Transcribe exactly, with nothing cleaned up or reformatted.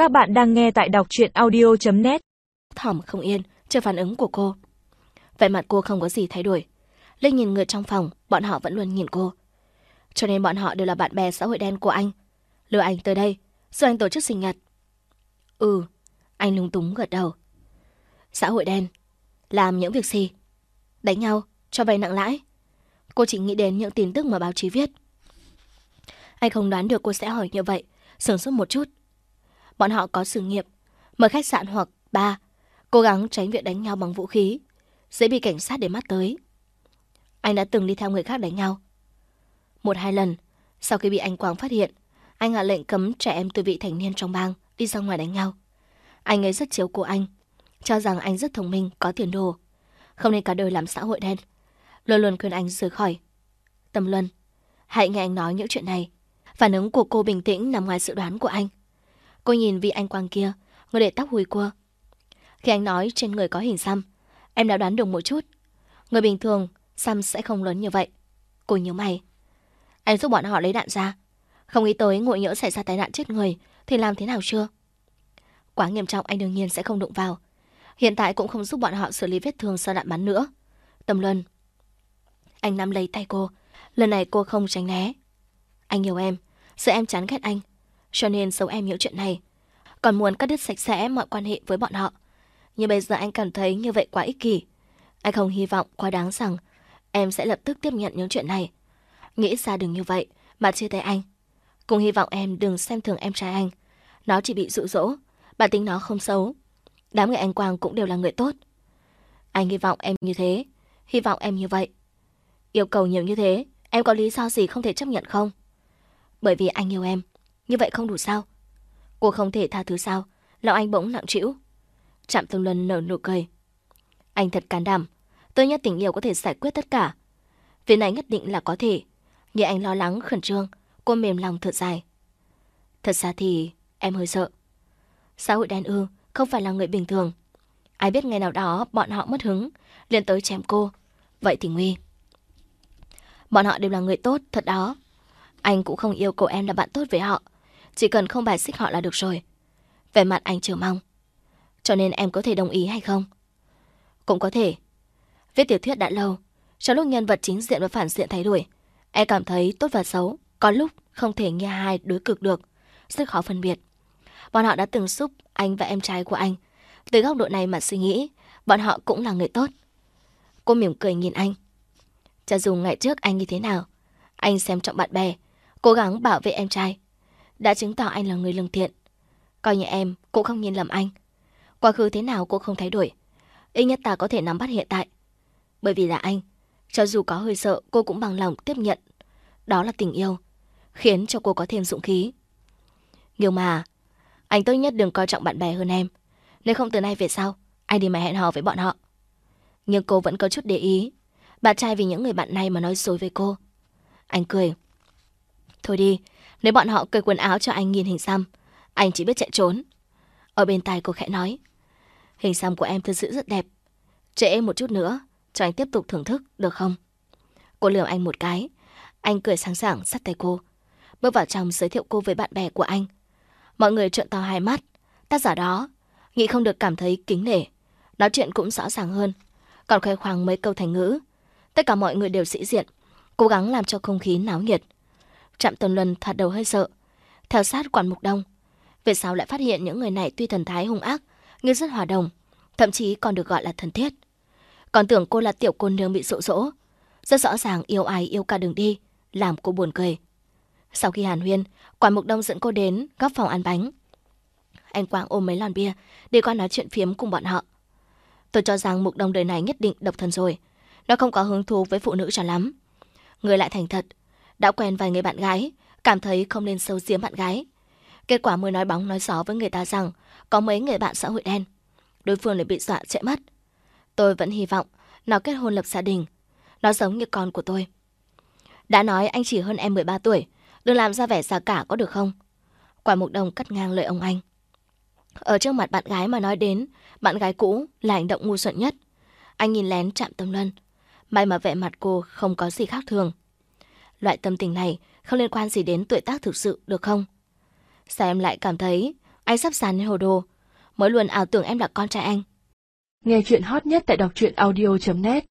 Các bạn đang nghe tại đọc truyện audio chấm net. Thỏm không yên, chờ phản ứng của cô. Vẻ mặt cô không có gì thay đổi. Linh nhìn người trong phòng, bọn họ vẫn luôn nhìn cô. Cho nên bọn họ đều là bạn bè xã hội đen của anh. Lừa anh tới đây, rồi anh tổ chức sinh nhật. Ừ, anh lúng túng gật đầu. Xã hội đen, làm những việc gì? Đánh nhau, cho vay nặng lãi. Cô chỉ nghĩ đến những tin tức mà báo chí viết. Anh không đoán được cô sẽ hỏi như vậy, sửng sốt một chút. Bọn họ có sự nghiệp, mở khách sạn hoặc bar, cố gắng tránh việc đánh nhau bằng vũ khí, dễ bị cảnh sát để mắt tới. Anh đã từng đi theo người khác đánh nhau. Một hai lần, sau khi bị anh Quang phát hiện, anh hạ lệnh cấm trẻ em từ vị thành niên trong bang đi ra ngoài đánh nhau. Anh ấy rất chiếu cố anh, cho rằng anh rất thông minh, có tiền đồ, không nên cả đời làm xã hội đen. Luôn luôn khuyên anh rời khỏi. Tâm Luân, hãy nghe anh nói những chuyện này. Phản ứng của cô bình tĩnh nằm ngoài dự đoán của anh. Cô nhìn vị anh Quang kia, người để tóc hùi cua. Khi anh nói trên người có hình xăm, em đã đoán được một chút. Người bình thường, xăm sẽ không lớn như vậy. Cô nhíu mày. Anh giúp bọn họ lấy đạn ra. Không nghĩ tới ngộ nhỡ xảy ra tai nạn chết người thì làm thế nào chưa? Quá nghiêm trọng anh đương nhiên sẽ không đụng vào. Hiện tại cũng không giúp bọn họ xử lý vết thương sau đạn bắn nữa. Tâm Luân. Anh nắm lấy tay cô. Lần này cô không tránh né. Anh yêu em, sợ em chán ghét anh, cho nên giấu em những chuyện này, còn muốn cắt đứt sạch sẽ mọi quan hệ với bọn họ. Nhưng bây giờ anh cảm thấy như vậy quá ích kỷ. Anh không hy vọng quá đáng rằng em sẽ lập tức tiếp nhận những chuyện này. Nghĩ ra đừng như vậy mà chia tay anh. Cũng hy vọng em đừng xem thường em trai anh. Nó chỉ bị dụ dỗ, bản tính nó không xấu. Đám người anh Quang cũng đều là người tốt. Anh hy vọng em như thế, hy vọng em như vậy. Yêu cầu nhiều như thế, em có lý do gì không thể chấp nhận không? Bởi vì anh yêu em, như vậy không đủ sao? Cô không thể tha thứ sao? Lòng anh bỗng nặng trĩu. Trạm Tâm Luân nở nụ cười. Anh thật can đảm. Tôi nhất tình yêu có thể giải quyết tất cả. Việc này nhất định là có thể. Nhưng anh lo lắng khẩn trương. Cô mềm lòng thở dài. Thật ra thì em hơi sợ. Xã hội đen ư, không phải là người bình thường. Ai biết ngày nào đó bọn họ mất hứng, liền tới chém cô. Vậy thì nguy. Bọn họ đều là người tốt, thật đó. Anh cũng không yêu cầu em là bạn tốt với họ. Chỉ cần không bài xích họ là được rồi. Về mặt anh chờ mong. Cho nên em có thể đồng ý hay không? Cũng có thể. Viết tiểu thuyết đã lâu, trong lúc nhân vật chính diện và phản diện thay đổi, em cảm thấy tốt và xấu có lúc không thể nghe hai đối cực được, rất khó phân biệt. Bọn họ đã từng giúp anh và em trai của anh. Từ góc độ này mà suy nghĩ, bọn họ cũng là người tốt. Cô mỉm cười nhìn anh. Cho dù ngày trước anh như thế nào, anh xem trọng bạn bè, cố gắng bảo vệ em trai, đã chứng tỏ anh là người lương thiện. Coi như em cũng không nhìn lầm anh. Quá khứ thế nào cũng không thay đổi. Ít nhất ta có thể nắm bắt hiện tại. Bởi vì là anh, cho dù có hơi sợ, cô cũng bằng lòng tiếp nhận. Đó là tình yêu, khiến cho cô có thêm dũng khí. Nhưng mà anh tốt nhất đừng coi trọng bạn bè hơn em. Nếu không từ nay về sau anh đi mà hẹn hò với bọn họ. Nhưng cô vẫn có chút để ý. Bạn trai vì những người bạn này mà nói dối với cô. Anh cười. Thôi đi, nếu bọn họ cởi quần áo cho anh nhìn hình xăm, anh chỉ biết chạy trốn. Ở bên tai cô khẽ nói. Hình xăm của em thật sự rất đẹp. Trễ một chút nữa, cho anh tiếp tục thưởng thức, được không? Cô lườm anh một cái. Anh cười sáng sảng dắt tay cô, bước vào trong giới thiệu cô với bạn bè của anh. Mọi người trợn to hai mắt. Tác giả đó nghĩ không được cảm thấy kính nể. Nói chuyện cũng rõ ràng hơn, còn khoe khoang mấy câu thành ngữ. Tất cả mọi người đều sĩ diện, cố gắng làm cho không khí náo nhiệt. Trạm Tâm Luân thật đầu hơi sợ, theo sát Quản Mục Đông. Về sau lại phát hiện những người này tuy thần thái hung ác nhưng rất hòa đồng, thậm chí còn được gọi là thân thiết. Còn tưởng cô là tiểu cô nương bị dỗ dỗ, rất rõ ràng yêu ai yêu cả đường đi, làm cô buồn cười. Sau khi hàn huyên, Quản Mục Đông dẫn cô đến góc phòng ăn bánh. Anh Quang ôm mấy lon bia đi qua nói chuyện phiếm cùng bọn họ. Tôi cho rằng Mục Đông đời này nhất định độc thân rồi. Nó không có hứng thú với phụ nữ cho lắm. Người lại thành thật, đã quen vài người bạn gái, cảm thấy không nên sâu giếm bạn gái. Kết quả mới nói bóng nói gió với người ta rằng có mấy người bạn xã hội đen. Đối phương lại bị dọa chạy mất. Tôi vẫn hy vọng nó kết hôn lập gia đình. Nó giống như con của tôi. Đã nói anh chỉ hơn em mười ba tuổi, đừng làm ra vẻ già cả có được không? Quản Mục Đông cắt ngang lời ông anh. Ở trước mặt bạn gái mà nói đến bạn gái cũ là hành động ngu xuẩn nhất. Anh nhìn lén Trạm Tâm Luân. May mà vẻ mặt cô không có gì khác thường. Loại tâm tình này không liên quan gì đến tuổi tác thực sự, được không? Sao em lại cảm thấy Anh sắp sàn như hồ đồ, mới luôn ảo tưởng em là con trai anh. Nghe chuyện hot nhất tại đọc truyện audio chấm net.